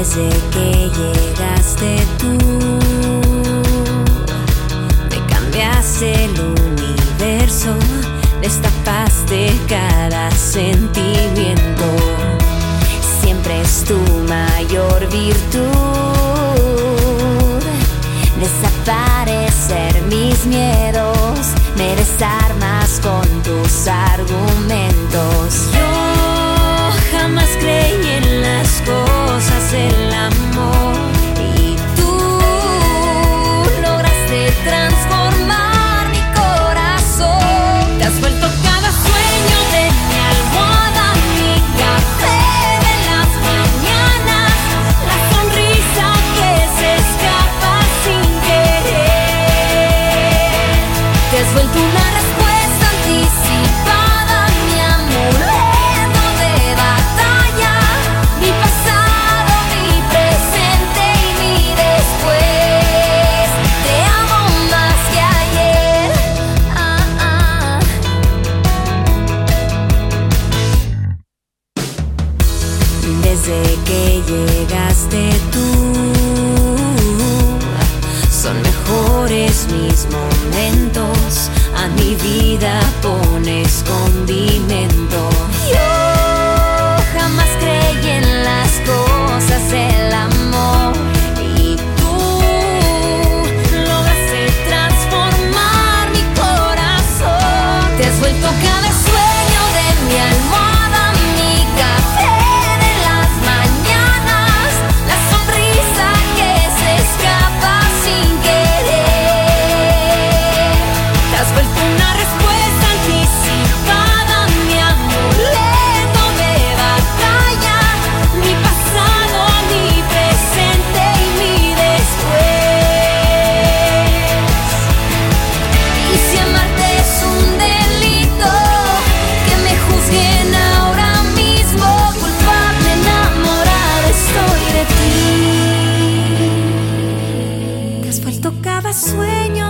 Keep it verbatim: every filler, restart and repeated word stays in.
Desde que llegaste tú, me cambiaste el universo, destapaste cada sentimiento. Siempre es tu mayor virtud, desaparecer mis miedos, me desarmas con tus argumentos. Yo jamás creí en las cosas del amor y tú lograste transformar mi corazón. Te has vuelto cada sueño de mi almohada, mi café de las mañanas, la sonrisa que se escapa sin querer. Te has vuelto una respuesta anticipada, mi amuleto de batalla, mi pasado, mi presente y mi después. Te amo más que ayer. Ah, ah. Desde que llegaste tú, son mejores mis momentos, a mi vida pones condimento. Yo jamás creí en las cosas del amor y tú lograste transformar mi corazón. Te has vuelto cada sueño de mi almohada, mi café de las mañanas, la sonrisa que se escapa sin querer. Te has vuelto una respuesta anticipada, mi amuleto de batalla, mi pasado, mi presente y mi después. Y si amarte es un delito, que me juzguen ahora mismo, culpable, enamorada estoy de ti. Te has vuelto cada sueño